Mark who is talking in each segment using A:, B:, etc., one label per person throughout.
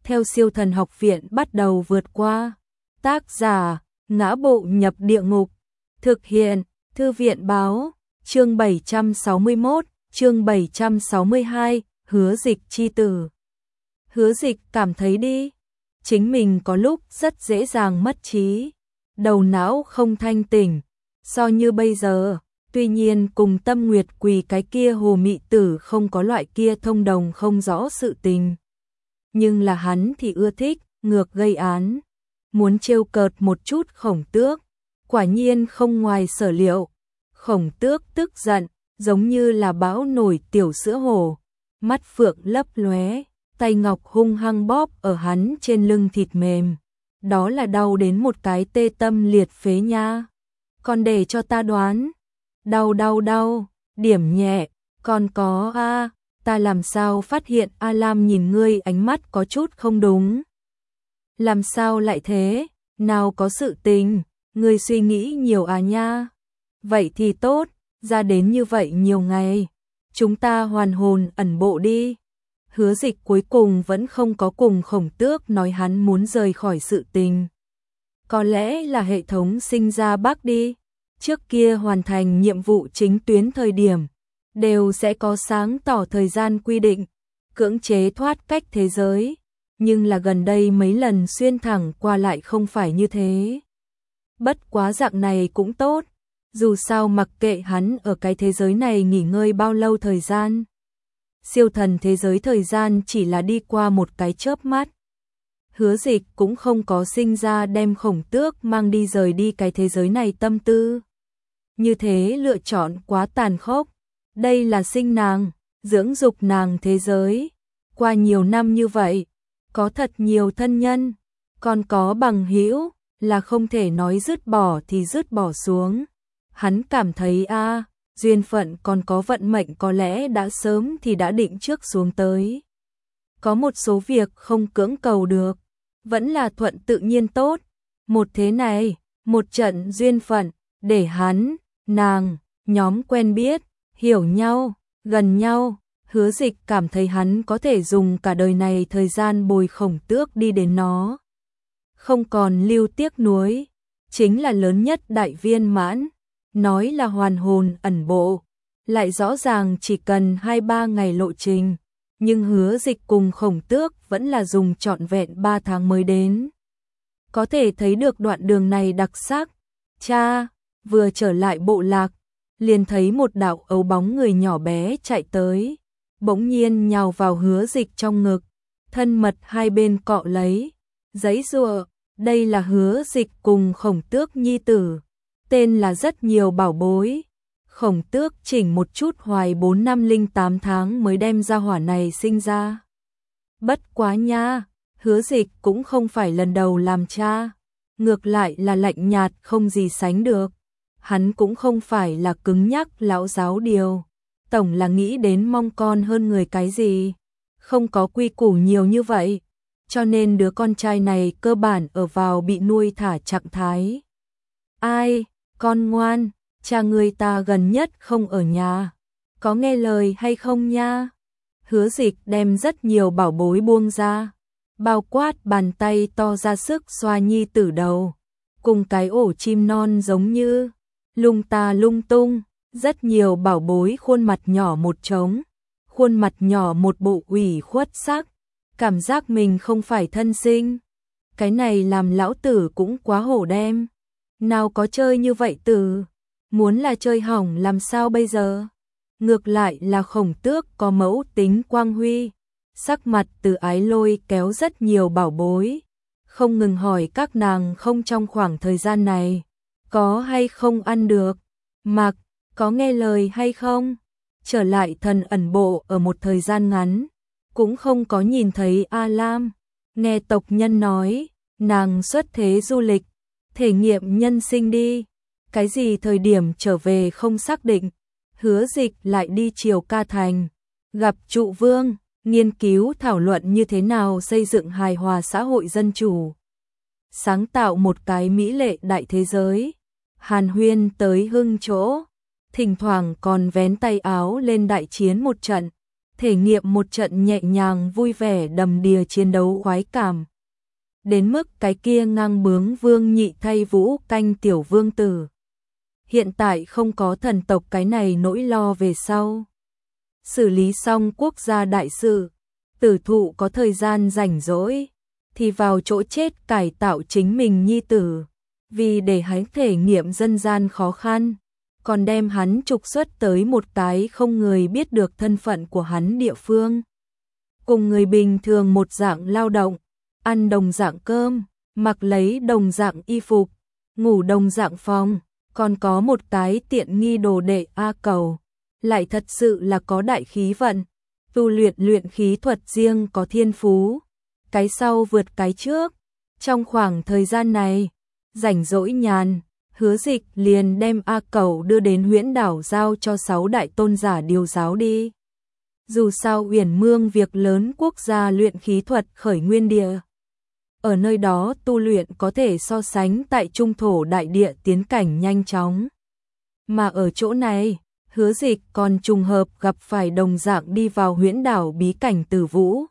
A: theo Siêu Thần Học Viện bắt đầu vượt qua. Tác giả: Ngã Bộ Nhập Địa Ngục. Thực hiện: Thư viện báo. Chương 761, chương 762, Hứa Dịch chi tử. Hứa Dịch cảm thấy đi, chính mình có lúc rất dễ dàng mất trí, đầu não không thanh tỉnh, so như bây giờ. Tuy nhiên cùng Tâm Nguyệt Quỳ cái kia hồ mị tử không có loại kia thông đồng không rõ sự tình. Nhưng là hắn thì ưa thích, ngược gây án. Muốn trêu cợt một chút Khổng Tước. Quả nhiên không ngoài sở liệu. Khổng Tước tức giận, giống như là bão nổi tiểu sữa hồ. Mắt phượng lấp lóe, tay ngọc hung hăng bóp ở hắn trên lưng thịt mềm. Đó là đau đến một cái tê tâm liệt phế nha. Còn để cho ta đoán. Đau, điểm nhẹ, còn có ta làm sao phát hiện A Lam nhìn ngươi ánh mắt có chút không đúng. Làm sao lại thế, nào có sự tình, ngươi suy nghĩ nhiều nha. Vậy thì tốt, ra đến như vậy nhiều ngày, chúng ta hoàn hồn ẩn bộ đi. Hứa Dịch cuối cùng vẫn không có cùng Khổng Tước nói hắn muốn rời khỏi sự tình. Có lẽ là hệ thống sinh ra bug đi. Trước kia hoàn thành nhiệm vụ chính tuyến thời điểm, đều sẽ có sáng tỏ thời gian quy định, cưỡng chế thoát cách thế giới. Nhưng là gần đây mấy lần xuyên thẳng qua lại không phải như thế. Bất quá dạng này cũng tốt, dù sao mặc kệ hắn ở cái thế giới này nghỉ ngơi bao lâu thời gian. Siêu thần thế giới thời gian chỉ là đi qua một cái chớp mắt. Hứa Dịch cũng không có sinh ra đem Khổng Tước mang đi rời đi cái thế giới này tâm tư. Như thế lựa chọn quá tàn khốc. Đây là sinh nàng, dưỡng dục nàng thế giới. Qua nhiều năm như vậy, có thật nhiều thân nhân, còn có bằng hữu, là không thể nói dứt bỏ thì dứt bỏ xuống. Hắn cảm thấy duyên phận còn có vận mệnh có lẽ đã sớm thì đã định trước xuống tới. Có một số việc không cưỡng cầu được, vẫn là thuận tự nhiên tốt. Một thế này, một trận duyên phận, để hắn, nàng, nhóm quen biết, hiểu nhau, gần nhau. Hứa Dịch cảm thấy hắn có thể dùng cả đời này thời gian bồi Khổng Tước đi đến nó. Không còn lưu tiếc nuối, chính là lớn nhất đại viên mãn. Nói là hoàn hồn ẩn bộ, lại rõ ràng chỉ cần 2-3 ngày lộ trình. Nhưng Hứa Dịch cùng Khổng Tước vẫn là dùng trọn vẹn 3 tháng mới đến. Có thể thấy được đoạn đường này đặc sắc. Cha, vừa trở lại bộ lạc, liền thấy một đạo ấu bóng người nhỏ bé chạy tới, bỗng nhiên nhào vào Hứa Dịch trong ngực, thân mật hai bên cọ lấy, giãy giụa. Đây là Hứa Dịch cùng Khổng Tước nhi tử, tên là rất nhiều bảo bối. Khổng Tước chỉnh một chút hoài 4 năm 08 tháng mới đem ra hỏa này sinh ra. Bất quá nha, Hứa Dịch cũng không phải lần đầu làm cha, ngược lại là lạnh nhạt không gì sánh được. Hắn cũng không phải là cứng nhắc lão giáo điều, tổng là nghĩ đến mong con hơn người cái gì, không có quy củ nhiều như vậy, cho nên đứa con trai này cơ bản ở vào bị nuôi thả trạng thái. Ai, con ngoan, cha người ta gần nhất không ở nhà, có nghe lời hay không nha? Hứa Dịch đem rất nhiều bảo bối buông ra, bao quát bàn tay to ra sức xoa nhi tử đầu, cùng cái ổ chim non giống như lung ta lung tung. Rất nhiều bảo bối khuôn mặt nhỏ một trống, khuôn mặt nhỏ một bộ ủy khuất sắc, cảm giác mình không phải thân sinh. Cái này làm lão tử cũng quá hổ đem. Nào có chơi như vậy tử, muốn là chơi hỏng làm sao bây giờ? Ngược lại là Khổng Tước có mẫu tính quang huy, sắc mặt từ ái lôi kéo rất nhiều bảo bối, không ngừng hỏi các nàng không trong khoảng thời gian này, có hay không ăn được, mặc, có nghe lời hay không. Trở lại thần ẩn bộ ở một thời gian ngắn, cũng không có nhìn thấy A Lam, nghe tộc nhân nói, nàng xuất thế du lịch, thể nghiệm nhân sinh đi, cái gì thời điểm trở về không xác định. Hứa Dịch lại đi Triều Ca Thành, gặp Trụ Vương, nghiên cứu thảo luận như thế nào xây dựng hài hòa xã hội dân chủ, sáng tạo một cái mỹ lệ đại thế giới. Hàn huyên tới hưng chỗ, thỉnh thoảng còn vén tay áo lên đại chiến một trận, thể nghiệm một trận nhẹ nhàng vui vẻ đầm đìa chiến đấu khoái cảm. Đến mức cái kia ngang bướng vương nhị thay vũ canh tiểu vương tử. Hiện tại không có thần tộc cái này nỗi lo về sau. Xử lý xong quốc gia đại sự, tử thụ có thời gian rảnh rỗi, thì vào chỗ chết cải tạo chính mình nhi tử, vì để hắn thể nghiệm dân gian khó khăn, còn đem hắn trục xuất tới một cái không người biết được thân phận của hắn địa phương. Cùng người bình thường một dạng lao động, ăn đồng dạng cơm, mặc lấy đồng dạng y phục, ngủ đồng dạng phòng, còn có một cái tiện nghi đồ đệ A Cầu, lại thật sự là có đại khí vận, tu luyện khí thuật riêng có thiên phú, cái sau vượt cái trước. Trong khoảng thời gian này, rảnh rỗi nhàn, Hứa Dịch liền đem A Cầu đưa đến Huyễn Đảo giao cho 6 đại tôn giả điều giáo đi. Dù sao Uyển Mương việc lớn quốc gia luyện khí thuật khởi nguyên địa. Ở nơi đó tu luyện có thể so sánh tại trung thổ đại địa tiến cảnh nhanh chóng. Mà ở chỗ này, Hứa Dịch còn trùng hợp gặp phải đồng dạng đi vào Huyễn Đảo bí cảnh Tử Vũ.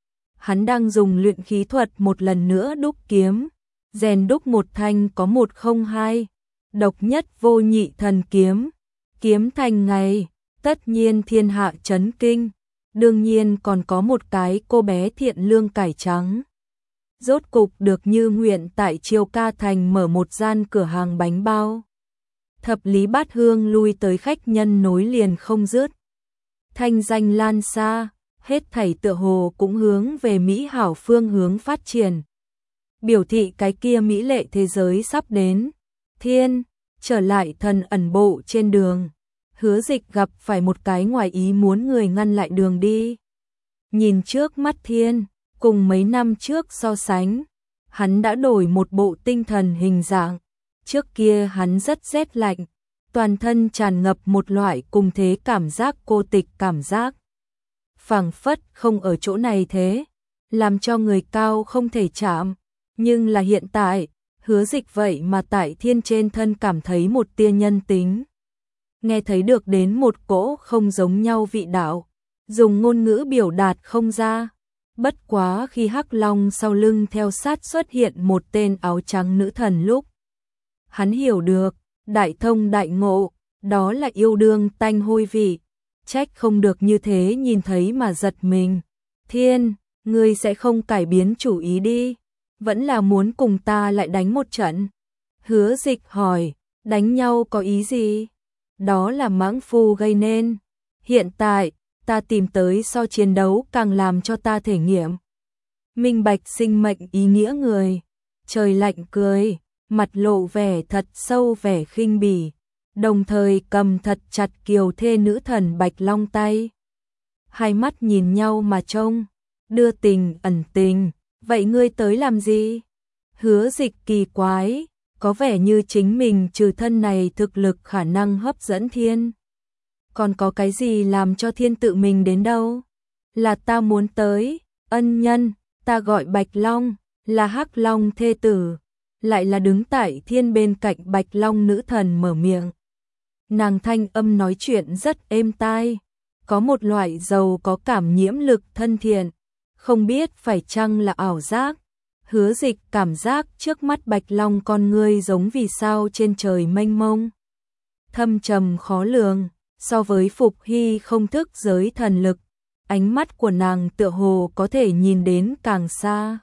A: Hắn đang dùng luyện khí thuật một lần nữa đúc kiếm, rèn đúc một thanh có 102, độc nhất vô nhị thần kiếm. Kiếm thành ngày, tất nhiên thiên hạ chấn kinh, đương nhiên còn có một cái cô bé thiện lương cải trắng. Rốt cục được như nguyện tại Chiêu Ca Thành mở một gian cửa hàng bánh bao. Thập lý bát hương lui tới khách nhân nối liền không dứt. Thanh danh lan xa, hết thảy tựa hồ cũng hướng về mỹ hảo phương hướng phát triển. Biểu thị cái kia mỹ lệ thế giới sắp đến. Thiên, trở lại thần ẩn bộ trên đường. Hứa Dịch gặp phải một cái ngoài ý muốn người ngăn lại đường đi. Nhìn trước mắt Thiên, cùng mấy năm trước so sánh, hắn đã đổi một bộ tinh thần hình dạng. Trước kia hắn rất rét lạnh, toàn thân tràn ngập một loại cùng thế cảm giác cô tịch cảm giác. Phảng phất không ở chỗ này thế, làm cho người cao không thể chạm. Nhưng là hiện tại, Hứa Dịch vậy mà tại Thiên trên thân cảm thấy một tia nhân tính. Nghe thấy được đến một cỗ không giống nhau vị đạo, dùng ngôn ngữ biểu đạt không ra. Bất quá khi Hắc Long sau lưng theo sát xuất hiện một tên áo trắng nữ thần lúc, hắn hiểu được, đại thông đại ngộ, đó là yêu đương tanh hôi vị, trách không được như thế nhìn thấy mà giật mình. Thiên, ngươi sẽ không cải biến chủ ý đi, vẫn là muốn cùng ta lại đánh một trận. Hứa Dịch hỏi, đánh nhau có ý gì? Đó là mãng phu gây nên. Hiện tại, ta tìm tới so chiến đấu càng làm cho ta thể nghiệm. Minh bạch sinh mệnh ý nghĩa người. Trời lạnh cười, mặt lộ vẻ thật sâu vẻ khinh bỉ, đồng thời cầm thật chặt kiều thê nữ thần Bạch Long tay. Hai mắt nhìn nhau mà trông, đưa tình ẩn tình, vậy ngươi tới làm gì? Hứa Dịch kỳ quái, có vẻ như chính mình trừ thân này thực lực khả năng hấp dẫn Thiên. Còn có cái gì làm cho Thiên tự mình đến đâu? Là ta muốn tới, ân nhân, ta gọi Bạch Long, là Hắc Long thê tử, lại là đứng tại Thiên bên cạnh Bạch Long nữ thần mở miệng. Nàng thanh âm nói chuyện rất êm tai, có một loại giàu có cảm nhiễm lực thân thiện, không biết phải chăng là ảo giác. Hứa Dịch cảm giác trước mắt Bạch Long con ngươi giống vì sao trên trời mênh mông, thâm trầm khó lường, so với Phục Hy không thức giới thần lực, ánh mắt của nàng tựa hồ có thể nhìn đến càng xa,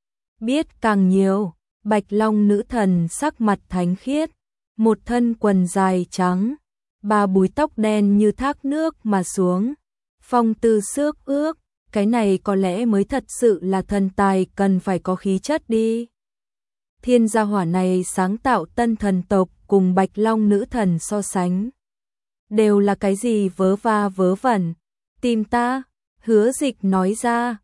A: biết càng nhiều. Bạch Long nữ thần sắc mặt thánh khiết, một thân quần dài trắng, ba búi tóc đen như thác nước mà xuống, phong tư xước ước, cái này có lẽ mới thật sự là thần tài cần phải có khí chất đi. Thiên gia hỏa này sáng tạo tân thần tộc cùng Bạch Long nữ thần so sánh, đều là cái gì vớ va vớ vẩn. Tìm ta, Hứa Dịch nói ra,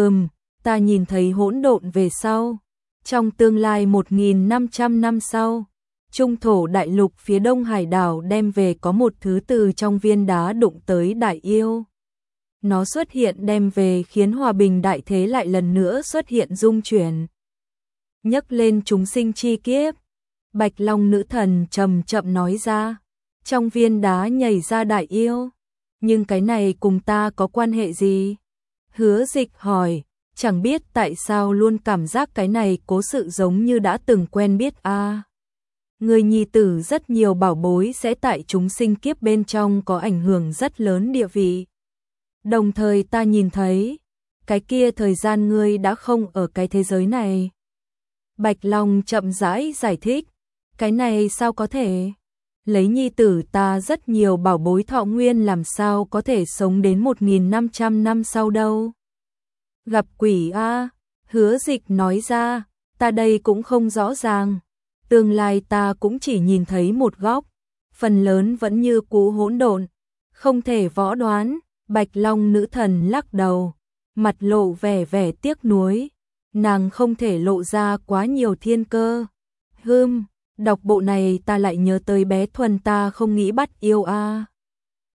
A: ta nhìn thấy hỗn độn về sau. Trong tương lai 1.500 năm sau, trung thổ đại lục phía đông hải đảo đem về có một thứ từ trong viên đá đụng tới đại yêu. Nó xuất hiện đem về khiến hòa bình đại thế lại lần nữa xuất hiện dung chuyển. Nhấc lên chúng sinh chi kiếp. Bạch Long nữ thần chậm chậm nói ra. Trong viên đá nhảy ra đại yêu. nhưng cái này cùng ta có quan hệ gì? Hứa Dịch hỏi, chẳng biết tại sao luôn cảm giác cái này cố sự giống như đã từng quen biết a. Người nhi tử rất nhiều bảo bối sẽ tại chúng sinh kiếp bên trong có ảnh hưởng rất lớn địa vị. Đồng thời ta nhìn thấy, cái kia thời gian ngươi đã không ở cái thế giới này. Bạch Long chậm rãi giải thích, cái này sao có thể? Lấy nhi tử ta rất nhiều bảo bối thọ nguyên làm sao có thể sống đến 1500 năm sau đâu. Gặp quỷ a, Hứa Dịch nói ra, ta đây cũng không rõ ràng. Tương lai ta cũng chỉ nhìn thấy một góc, phần lớn vẫn như cũ hỗn độn, không thể võ đoán. Bạch Long nữ thần lắc đầu, mặt lộ vẻ vẻ tiếc nuối, nàng không thể lộ ra quá nhiều thiên cơ. Đọc bộ này ta lại nhớ tới bé Thuần ta không nghĩ bắt yêu a.